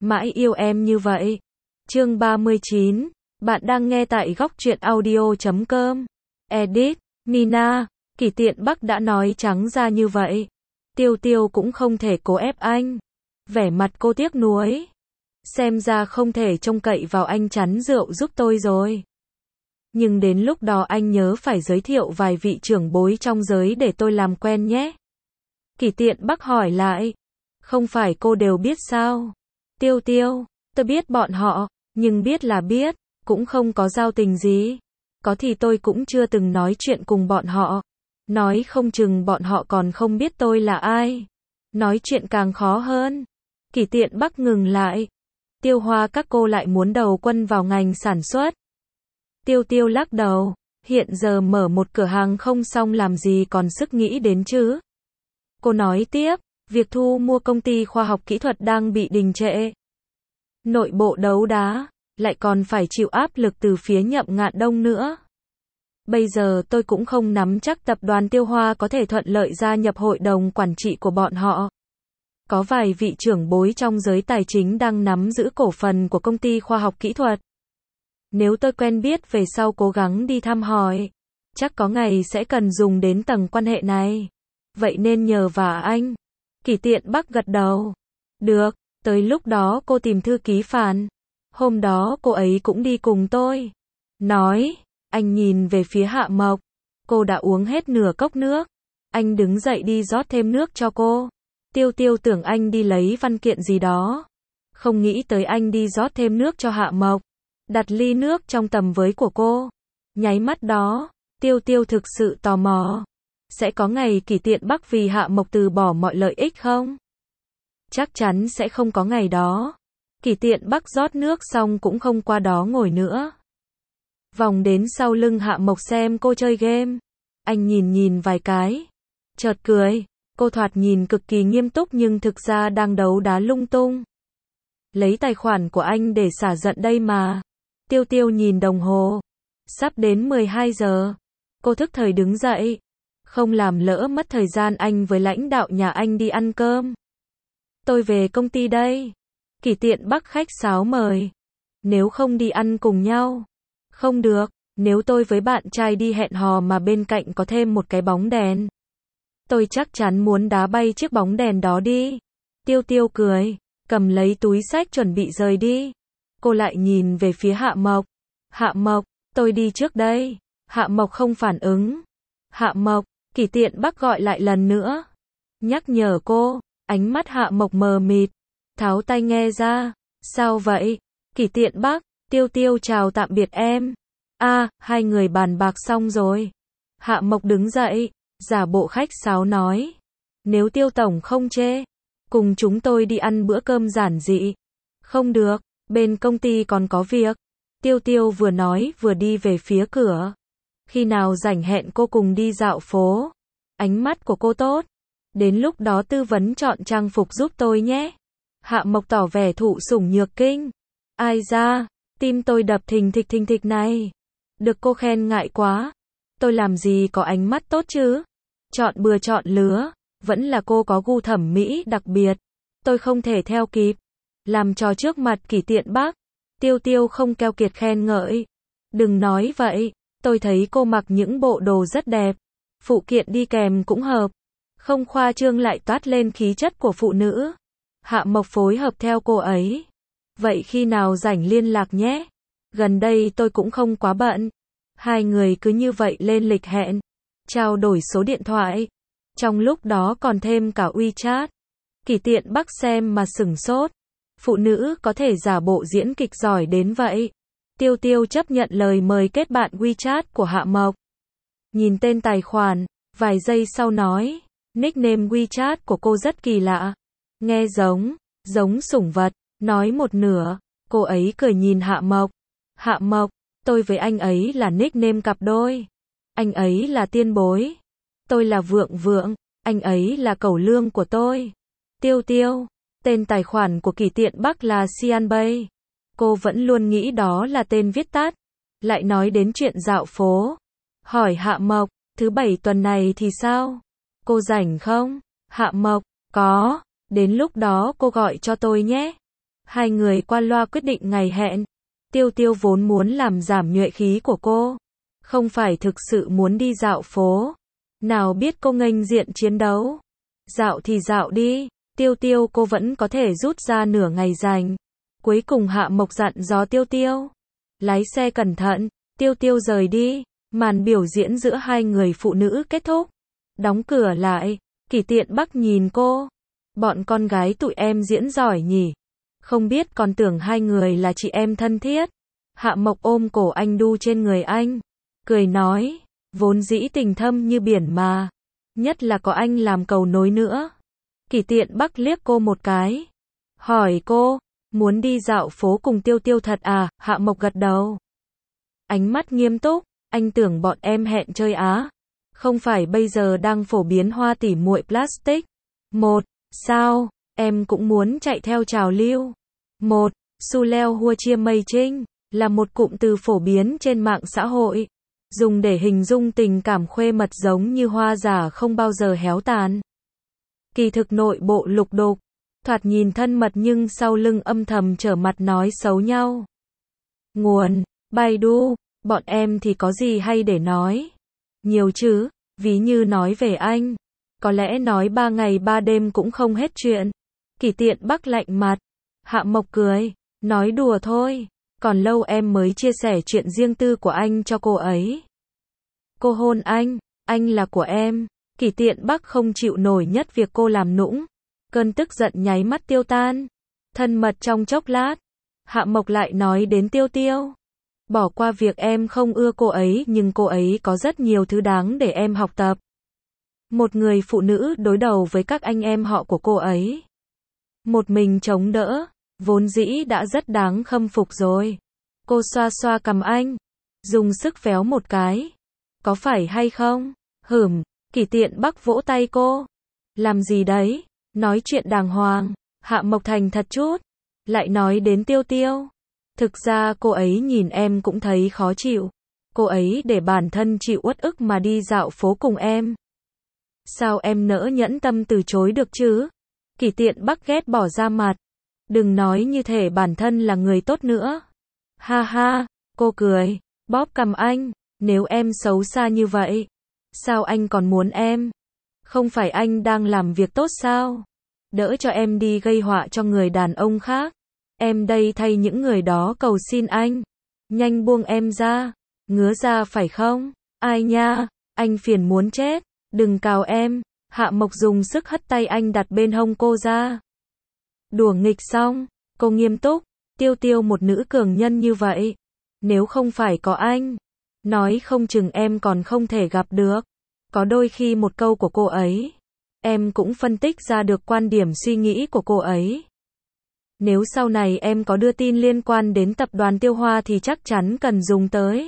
mãi yêu em như vậy. Chương 39, bạn đang nghe tại góc truyện audio.com. Edit, Nina, Kỷ Tiện Bắc đã nói trắng ra như vậy. Tiêu Tiêu cũng không thể cố ép anh. Vẻ mặt cô tiếc nuối. Xem ra không thể trông cậy vào anh chắn rượu giúp tôi rồi. Nhưng đến lúc đó anh nhớ phải giới thiệu vài vị trưởng bối trong giới để tôi làm quen nhé. Kỷ Tiện Bắc hỏi lại. Không phải cô đều biết sao? Tiêu Tiêu, tôi biết bọn họ, nhưng biết là biết, cũng không có giao tình gì. Có thì tôi cũng chưa từng nói chuyện cùng bọn họ. Nói không chừng bọn họ còn không biết tôi là ai. Nói chuyện càng khó hơn. Kỷ Tiện Bắc ngừng lại. Tiêu Hoa các cô lại muốn đầu quân vào ngành sản xuất. Tiêu Tiêu lắc đầu. Hiện giờ mở một cửa hàng không xong làm gì còn sức nghĩ đến chứ. Cô nói tiếp. Việc thu mua công ty khoa học kỹ thuật đang bị đình trệ. Nội bộ đấu đá, lại còn phải chịu áp lực từ phía Nhậm Ngạn Đông nữa. Bây giờ tôi cũng không nắm chắc tập đoàn Tiêu Hoa có thể thuận lợi gia nhập hội đồng quản trị của bọn họ. Có vài vị trưởng bối trong giới tài chính đang nắm giữ cổ phần của công ty khoa học kỹ thuật. Nếu tôi quen biết về sau cố gắng đi thăm hỏi, chắc có ngày sẽ cần dùng đến tầng quan hệ này. Vậy nên nhờ vả anh. Kỷ Tiện Bắc gật đầu. Được, tới lúc đó cô tìm thư ký Phàn. Hôm đó cô ấy cũng đi cùng tôi. Nói, anh nhìn về phía Hạ Mộc. Cô đã uống hết nửa cốc nước. Anh đứng dậy đi rót thêm nước cho cô. Tiêu Tiêu tưởng anh đi lấy văn kiện gì đó. Không nghĩ tới anh đi rót thêm nước cho Hạ Mộc. Đặt ly nước trong tầm với của cô. Nháy mắt đó, Tiêu Tiêu thực sự tò mò. Sẽ có ngày Kỷ Tiện Bắc vì Hạ Mộc từ bỏ mọi lợi ích không? Chắc chắn sẽ không có ngày đó. Kỷ Tiện Bắc rót nước xong cũng không qua đó ngồi nữa. Vòng đến sau lưng Hạ Mộc xem cô chơi game. Anh nhìn vài cái. Chợt cười. Cô thoạt nhìn cực kỳ nghiêm túc nhưng thực ra đang đấu đá lung tung. Lấy tài khoản của anh để xả giận đây mà. Tiêu Tiêu nhìn đồng hồ. Sắp đến 12 giờ. Cô thức thời đứng dậy. Không làm lỡ mất thời gian anh với lãnh đạo nhà anh đi ăn cơm. Tôi về công ty đây. Kỷ Tiện Bắc khách sáo mời. Nếu không đi ăn cùng nhau. Không được, nếu tôi với bạn trai đi hẹn hò mà bên cạnh có thêm một cái bóng đèn. Tôi chắc chắn muốn đá bay chiếc bóng đèn đó đi. Tiêu Tiêu cười, cầm lấy túi xách chuẩn bị rời đi. Cô lại nhìn về phía Hạ Mộc. Hạ Mộc, tôi đi trước đây. Hạ Mộc không phản ứng. Hạ Mộc, Kỷ Tiện Bắc gọi lại lần nữa. Nhắc nhở cô, ánh mắt Hạ Mộc mờ mịt. Tháo tai nghe ra. Sao vậy? Kỷ Tiện Bắc, Tiêu Tiêu chào tạm biệt em. Hai người bàn bạc xong rồi. Hạ Mộc đứng dậy, giả bộ khách sáo nói. Nếu Tiêu Tổng không chê, cùng chúng tôi đi ăn bữa cơm giản dị. Không được, bên công ty còn có việc. Tiêu Tiêu vừa nói vừa đi về phía cửa. Khi nào rảnh hẹn cô cùng đi dạo phố. Ánh mắt của cô tốt. Đến lúc đó tư vấn chọn trang phục giúp tôi nhé. Hạ Mộc tỏ vẻ thụ sủng nhược kinh. Ai da, tim tôi đập thình thịch này. Được cô khen ngại quá. Tôi làm gì có ánh mắt tốt chứ. Chọn bừa chọn lứa. Vẫn là cô có gu thẩm mỹ đặc biệt. Tôi không thể theo kịp. Làm trò trước mặt Kỷ Tiện Bắc. Tiêu Tiêu không keo kiệt khen ngợi. Đừng nói vậy. Tôi thấy cô mặc những bộ đồ rất đẹp. Phụ kiện đi kèm cũng hợp. Không khoa trương lại toát lên khí chất của phụ nữ. Hạ Mộc phối hợp theo cô ấy. Vậy khi nào rảnh liên lạc nhé. Gần đây tôi cũng không quá bận. Hai người cứ như vậy lên lịch hẹn. Trao đổi số điện thoại. Trong lúc đó còn thêm cả WeChat. Kỷ Tiện Bắc xem mà sửng sốt. Phụ nữ có thể giả bộ diễn kịch giỏi đến vậy. Tiêu Tiêu chấp nhận lời mời kết bạn WeChat của Hạ Mộc. Nhìn tên tài khoản, vài giây sau nói. Nickname WeChat của cô rất kỳ lạ. Nghe giống sủng vật. Nói một nửa, cô ấy cười nhìn Hạ Mộc. Hạ Mộc, tôi với anh ấy là nickname cặp đôi. Anh ấy là Tiên Bối. Tôi là Vượng Vượng, anh ấy là Cẩu Lương của tôi. Tiêu Tiêu, tên tài khoản của Kỷ Tiện Bắc là Sian Bay. Cô vẫn luôn nghĩ đó là tên viết tắt. Lại nói đến chuyện dạo phố. Hỏi Hạ Mộc, thứ bảy tuần này thì sao? Cô rảnh không? Hạ Mộc, có, đến lúc đó cô gọi cho tôi nhé. Hai người qua loa quyết định ngày hẹn. Tiêu Tiêu vốn muốn làm giảm nhuệ khí của cô, không phải thực sự muốn đi dạo phố. Nào biết cô nghênh diện chiến đấu. Dạo thì dạo đi, Tiêu Tiêu cô vẫn có thể rút ra nửa ngày rảnh. Cuối cùng Hạ Mộc dặn dò Tiêu Tiêu. Lái xe cẩn thận, Tiêu Tiêu rời đi. Màn biểu diễn giữa hai người phụ nữ kết thúc. Đóng cửa lại, Kỷ Tiện Bắc nhìn cô. Bọn con gái tụi em diễn giỏi nhỉ. Không biết còn tưởng hai người là chị em thân thiết. Hạ Mộc ôm cổ anh đu trên người anh. Cười nói, vốn dĩ tình thâm như biển mà. Nhất là có anh làm cầu nối nữa. Kỷ Tiện Bắc liếc cô một cái. Hỏi cô, muốn đi dạo phố cùng Tiêu Tiêu thật à? Hạ Mộc gật đầu. Ánh mắt nghiêm túc, anh tưởng bọn em hẹn chơi á. Không phải bây giờ đang phổ biến hoa tỉ muội plastic. Sao, em cũng muốn chạy theo trào lưu. Su leo hua chia mây trinh, là một cụm từ phổ biến trên mạng xã hội. Dùng để hình dung tình cảm khuê mật giống như hoa giả không bao giờ héo tàn. Kỳ thực nội bộ lục đục, thoạt nhìn thân mật nhưng sau lưng âm thầm trở mặt nói xấu nhau. Nguồn, Baidu, bọn em thì có gì hay để nói? Nhiều chứ, ví như nói về anh. Có lẽ nói 3 ngày 3 đêm cũng không hết chuyện. Kỷ Tiện Bắc lạnh mặt. Hạ Mộc cười, nói đùa thôi. Còn lâu em mới chia sẻ chuyện riêng tư của anh cho cô ấy. Cô hôn anh là của em. Kỷ Tiện Bắc không chịu nổi nhất việc cô làm nũng. Cơn tức giận nháy mắt tiêu tan. Thân mật trong chốc lát. Hạ Mộc lại nói đến Tiêu Tiêu. Bỏ qua việc em không ưa cô ấy nhưng cô ấy có rất nhiều thứ đáng để em học tập. Một người phụ nữ đối đầu với các anh em họ của cô ấy. Một mình chống đỡ, vốn dĩ đã rất đáng khâm phục rồi. Cô xoa xoa cằm anh, dùng sức véo một cái. Có phải hay không? Kỷ Tiện Bắc vỗ tay cô. Làm gì đấy? Nói chuyện đàng hoàng. Hạ Mộc thành thật chút. Lại nói đến Tiêu Tiêu. Thực ra cô ấy nhìn em cũng thấy khó chịu. Cô ấy để bản thân chịu uất ức mà đi dạo phố cùng em. Sao em nỡ nhẫn tâm từ chối được chứ? Kỷ Tiện Bắc ghét bỏ ra mặt. Đừng nói như thể bản thân là người tốt nữa. Ha ha, cô cười, bóp cằm anh. Nếu em xấu xa như vậy, sao anh còn muốn em? Không phải anh đang làm việc tốt sao? Đỡ cho em đi gây họa cho người đàn ông khác. Em đây thay những người đó cầu xin anh. Nhanh buông em ra. Ngứa ra phải không? Ai nha, anh phiền muốn chết. Đừng cào em. Hạ Mộc dùng sức hất tay anh đặt bên hông cô ra. Đùa nghịch xong, cô nghiêm túc. Tiêu Tiêu một nữ cường nhân như vậy. Nếu không phải có anh, nói không chừng em còn không thể gặp được. Có đôi khi một câu của cô ấy, em cũng phân tích ra được quan điểm suy nghĩ của cô ấy. Nếu sau này em có đưa tin liên quan đến tập đoàn Tiêu Hoa thì chắc chắn cần dùng tới.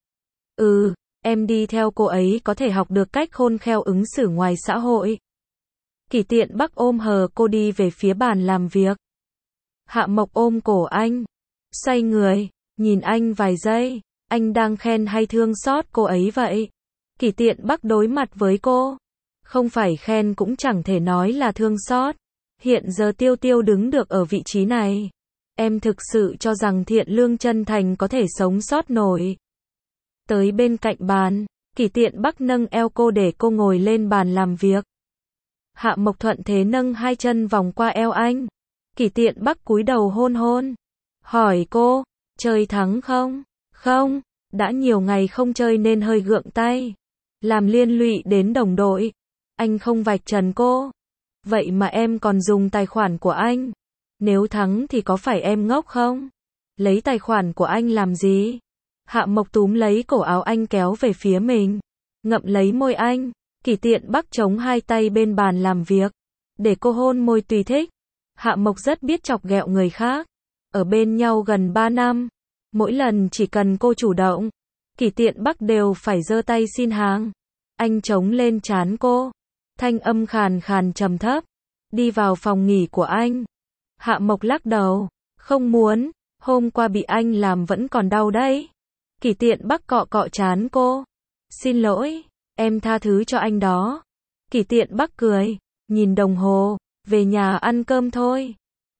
Em đi theo cô ấy có thể học được cách khôn khéo ứng xử ngoài xã hội. Kỷ Tiện Bắc ôm hờ cô đi về phía bàn làm việc. Hạ Mộc ôm cổ anh, xoay người, nhìn anh vài giây. Anh đang khen hay thương xót cô ấy vậy? Kỷ Tiện Bắc đối mặt với cô. Không phải khen cũng chẳng thể nói là thương xót. Hiện giờ Tiêu Tiêu đứng được ở vị trí này. Em thực sự cho rằng thiện lương chân thành có thể sống sót nổi. Tới bên cạnh bàn, Kỷ Tiện Bắc nâng eo cô để cô ngồi lên bàn làm việc. Hạ Mộc thuận thế nâng hai chân vòng qua eo anh. Kỷ Tiện Bắc cúi đầu hôn hôn. Hỏi cô, chơi thắng không? Không, đã nhiều ngày không chơi nên hơi gượng tay. Làm liên lụy đến đồng đội. Anh không vạch trần cô. Vậy mà em còn dùng tài khoản của anh. Nếu thắng thì có phải em ngốc không? Lấy tài khoản của anh làm gì? Hạ Mộc túm lấy cổ áo anh kéo về phía mình. Ngậm lấy môi anh. Kỷ Tiện Bắc chống hai tay bên bàn làm việc. Để cô hôn môi tùy thích. Hạ Mộc rất biết chọc ghẹo người khác. Ở bên nhau gần 3 năm. Mỗi lần chỉ cần cô chủ động, Kỷ Tiện Bắc đều phải giơ tay xin hàng. Anh chống lên trán cô. Thanh âm khàn khàn trầm thấp. Đi vào phòng nghỉ của anh. Hạ Mộc lắc đầu. Không muốn. Hôm qua bị anh làm vẫn còn đau đấy. Kỷ Tiện Bắc cọ cọ trán cô. Xin lỗi. Em tha thứ cho anh đó. Kỷ Tiện Bắc cười. Nhìn đồng hồ. Về nhà ăn cơm thôi.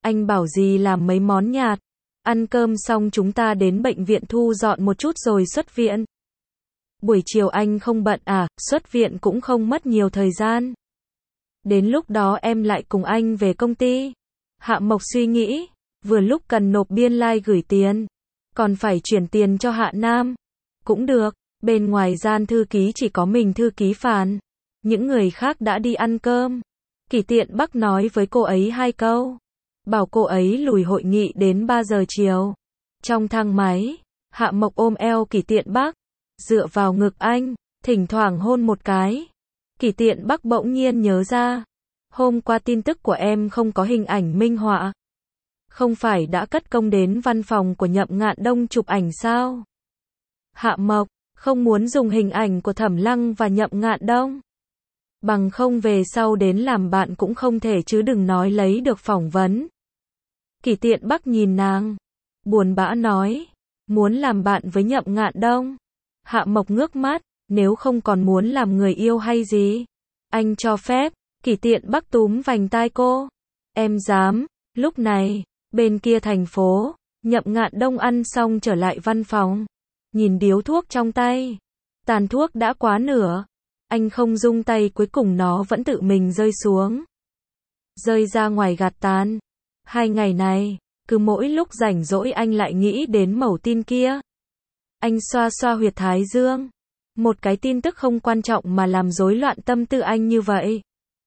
Anh bảo gì làm mấy món nhạt. Ăn cơm xong chúng ta đến bệnh viện thu dọn một chút rồi xuất viện. Buổi chiều anh không bận à, xuất viện cũng không mất nhiều thời gian. Đến lúc đó em lại cùng anh về công ty. Hạ Mộc suy nghĩ, vừa lúc cần nộp biên lai gửi tiền, còn phải chuyển tiền cho Hạ Nam. Cũng được, bên ngoài gian thư ký chỉ có mình thư ký Phàn. Những người khác đã đi ăn cơm. Kỷ Tiện Bắc nói với cô ấy 2 câu. Bảo cô ấy lùi hội nghị đến 3 giờ chiều. Trong thang máy, Hạ Mộc ôm eo Kỷ Tiện Bắc, dựa vào ngực anh, thỉnh thoảng hôn một cái. Kỷ Tiện Bắc bỗng nhiên nhớ ra. Hôm qua tin tức của em không có hình ảnh minh họa. Không phải đã cất công đến văn phòng của Nhậm Ngạn Đông chụp ảnh sao? Hạ Mộc, không muốn dùng hình ảnh của Thẩm Lăng và Nhậm Ngạn Đông. Bằng không về sau đến làm bạn cũng không thể chứ đừng nói lấy được phỏng vấn. Kỷ Tiện Bắc nhìn nàng, buồn bã nói, muốn làm bạn với Nhậm Ngạn Đông. Hạ Mộc ngước mắt, nếu không còn muốn làm người yêu hay gì? Anh cho phép. Kỷ Tiện Bắc túm vành tai cô. Em dám. Lúc này, bên kia thành phố, Nhậm Ngạn Đông ăn xong trở lại văn phòng. Nhìn điếu thuốc trong tay. Tàn thuốc đã quá nửa. Anh không rung tay, cuối cùng nó vẫn tự mình rơi xuống. Rơi ra ngoài gạt tàn. 2 ngày này, cứ mỗi lúc rảnh rỗi anh lại nghĩ đến mẩu tin kia. Anh xoa xoa huyệt thái dương. Một cái tin tức không quan trọng mà làm rối loạn tâm tư anh như vậy.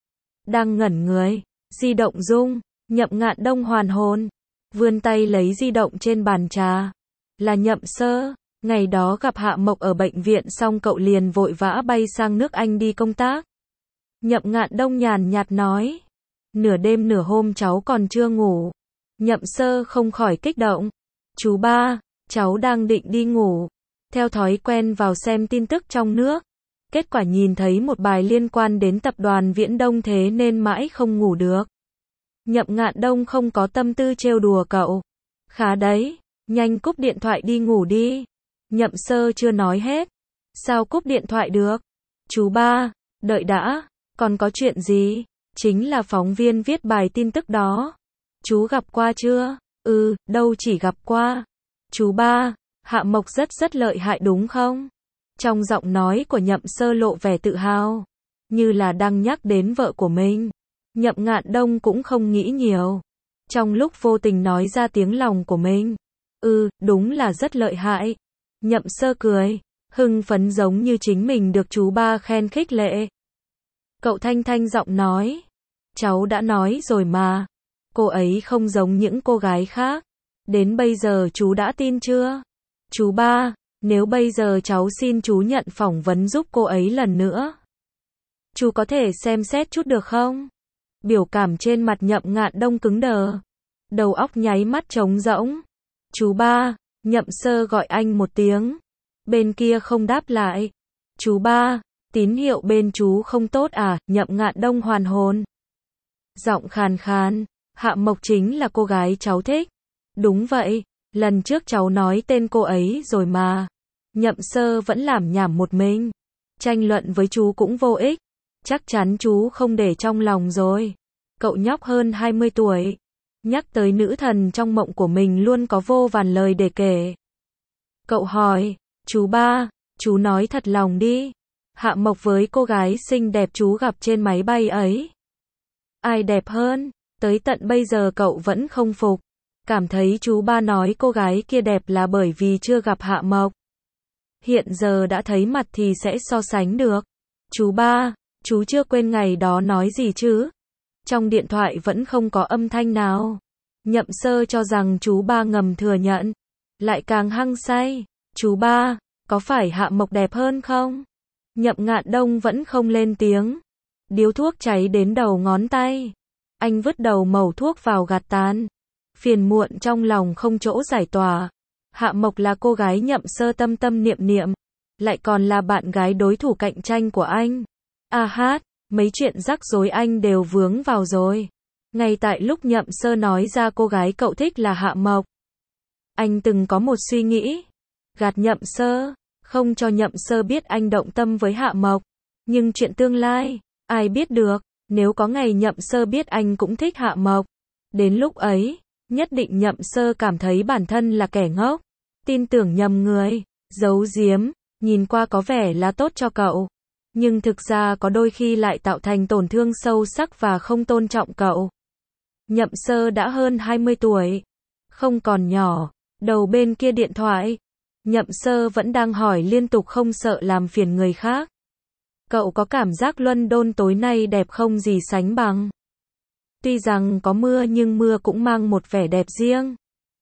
Đang ngẩn người, di động rung, Nhậm Ngạn Đông hoàn hồn, vươn tay lấy di động trên bàn trà. Là Nhậm Sơ, ngày đó gặp Hạ Mộc ở bệnh viện xong cậu liền vội vã bay sang nước Anh đi công tác. Nhậm Ngạn Đông nhàn nhạt nói, nửa đêm nửa hôm cháu còn chưa ngủ. Nhậm Sơ không khỏi kích động, chú ba, cháu đang định đi ngủ. Theo thói quen vào xem tin tức trong nước. Kết quả nhìn thấy một bài liên quan đến tập đoàn Viễn Đông thế nên mãi không ngủ được. Nhậm Ngạn Đông không có tâm tư trêu đùa cậu. Khá đấy, nhanh cúp điện thoại đi ngủ đi. Nhậm Sơ chưa nói hết. Sao cúp điện thoại được? Chú ba, đợi đã, còn có chuyện gì? Chính là phóng viên viết bài tin tức đó. Chú gặp qua chưa? Đâu chỉ gặp qua. Chú ba, Hạ Mộc rất lợi hại đúng không? Trong giọng nói của Nhậm Sơ lộ vẻ tự hào, như là đang nhắc đến vợ của mình. Nhậm Ngạn Đông cũng không nghĩ nhiều. Trong lúc vô tình nói ra tiếng lòng của mình. Đúng là rất lợi hại. Nhậm Sơ cười, hưng phấn giống như chính mình được chú ba khen khích lệ. Cậu thanh giọng nói, cháu đã nói rồi mà. Cô ấy không giống những cô gái khác. Đến bây giờ chú đã tin chưa? Chú ba, nếu bây giờ cháu xin chú nhận phỏng vấn giúp cô ấy lần nữa, chú có thể xem xét chút được không? Biểu cảm trên mặt Nhậm Ngạn Đông cứng đờ. Đầu óc nháy mắt trống rỗng. Chú ba, Nhậm Sơ gọi anh một tiếng. Bên kia không đáp lại. Chú ba, tín hiệu bên chú không tốt à? Nhậm Ngạn Đông hoàn hồn. Giọng khàn khàn, Hạ Mộc chính là cô gái cháu thích. Đúng vậy, lần trước cháu nói tên cô ấy rồi mà. Nhậm Sơ vẫn làm nhảm một mình. Tranh luận với chú cũng vô ích. Chắc chắn chú không để trong lòng rồi. Cậu nhóc hơn 20 tuổi. Nhắc tới nữ thần trong mộng của mình luôn có vô vàn lời để kể. Cậu hỏi, chú ba, chú nói thật lòng đi. Hạ Mộc với cô gái xinh đẹp chú gặp trên máy bay ấy. Ai đẹp hơn? Tới tận bây giờ cậu vẫn không phục. Cảm thấy chú ba nói cô gái kia đẹp là bởi vì chưa gặp Hạ Mộc. Hiện giờ đã thấy mặt thì sẽ so sánh được. Chú ba, chú chưa quên ngày đó nói gì chứ? Trong điện thoại vẫn không có âm thanh nào. Nhậm Sơ cho rằng chú ba ngầm thừa nhận. Lại càng hăng say. Chú ba, có phải Hạ Mộc đẹp hơn không? Nhậm Ngạn Đông vẫn không lên tiếng. Điếu thuốc cháy đến đầu ngón tay. Anh vứt đầu mẩu thuốc vào gạt tàn. Phiền muộn trong lòng không chỗ giải tỏa. Hạ Mộc là cô gái Nhậm Sơ tâm tâm niệm niệm. Lại còn là bạn gái đối thủ cạnh tranh của anh. Mấy chuyện rắc rối anh đều vướng vào rồi. Ngay tại lúc Nhậm Sơ nói ra cô gái cậu thích là Hạ Mộc. Anh từng có một suy nghĩ. Gạt Nhậm Sơ. Không cho Nhậm Sơ biết anh động tâm với Hạ Mộc. Nhưng chuyện tương lai, ai biết được. Nếu có ngày Nhậm Sơ biết anh cũng thích Hạ Mộc. Đến lúc ấy, nhất định Nhậm Sơ cảm thấy bản thân là kẻ ngốc, tin tưởng nhầm người, giấu giếm, nhìn qua có vẻ là tốt cho cậu, nhưng thực ra có đôi khi lại tạo thành tổn thương sâu sắc và không tôn trọng cậu. Nhậm Sơ đã hơn 20 tuổi, không còn nhỏ. Đầu bên kia điện thoại, Nhậm Sơ vẫn đang hỏi liên tục không sợ làm phiền người khác. Cậu có cảm giác London tối nay đẹp không gì sánh bằng. Tuy rằng có mưa nhưng mưa cũng mang một vẻ đẹp riêng.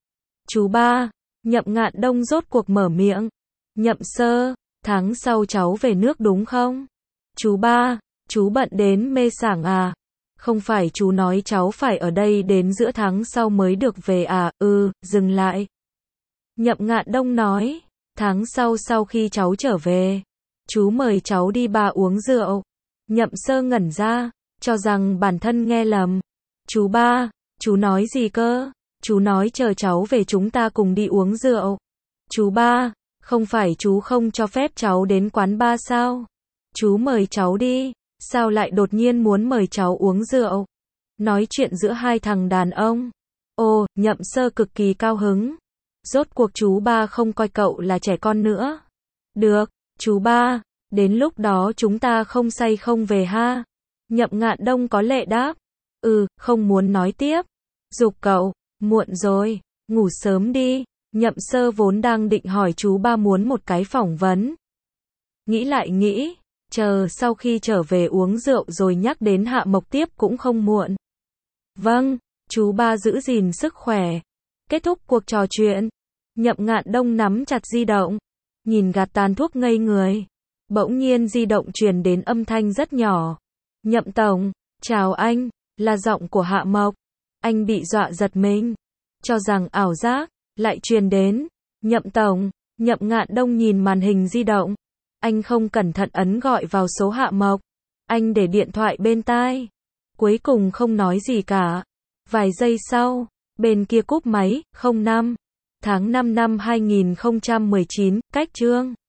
Chú ba, Nhậm Ngạn Đông rốt cuộc mở miệng. Nhậm Sơ, tháng sau cháu về nước đúng không? Chú ba, chú bận đến mê sảng à? Không phải chú nói cháu phải ở đây đến giữa tháng sau mới được về à? Dừng lại. Nhậm Ngạn Đông nói, tháng sau khi cháu trở về, chú mời cháu đi bar uống rượu. Nhậm Sơ ngẩn ra, cho rằng bản thân nghe lầm. Chú ba, chú nói gì cơ? Chú nói chờ cháu về chúng ta cùng đi uống rượu. Chú ba, không phải chú không cho phép cháu đến quán bar sao? Chú mời cháu đi, sao lại đột nhiên muốn mời cháu uống rượu? Nói chuyện giữa hai thằng đàn ông. Ồ, Nhậm Sơ cực kỳ cao hứng. Rốt cuộc chú ba không coi cậu là trẻ con nữa. Được, chú ba, đến lúc đó chúng ta không say không về ha. Nhậm Ngạn Đông có lệ đáp. Không muốn nói tiếp. Giục cậu, muộn rồi, ngủ sớm đi. Nhậm Sơ vốn đang định hỏi chú ba muốn một cái phỏng vấn. Nghĩ lại nghĩ, chờ sau khi trở về uống rượu rồi nhắc đến Hạ Mộc tiếp cũng không muộn. Vâng, chú ba giữ gìn sức khỏe. Kết thúc cuộc trò chuyện, Nhậm Ngạn Đông nắm chặt di động, nhìn gạt tàn thuốc ngây người. Bỗng nhiên di động truyền đến âm thanh rất nhỏ. Nhậm tổng, chào anh, là giọng của Hạ Mộc. Anh bị dọa giật mình, cho rằng ảo giác, lại truyền đến. Nhậm tổng, Nhậm Ngạn Đông nhìn màn hình di động. Anh không cẩn thận ấn gọi vào số Hạ Mộc. Anh để điện thoại bên tai. Cuối cùng không nói gì cả. Vài giây sau, bên kia cúp máy. 05 tháng 5 năm 2019, cách chương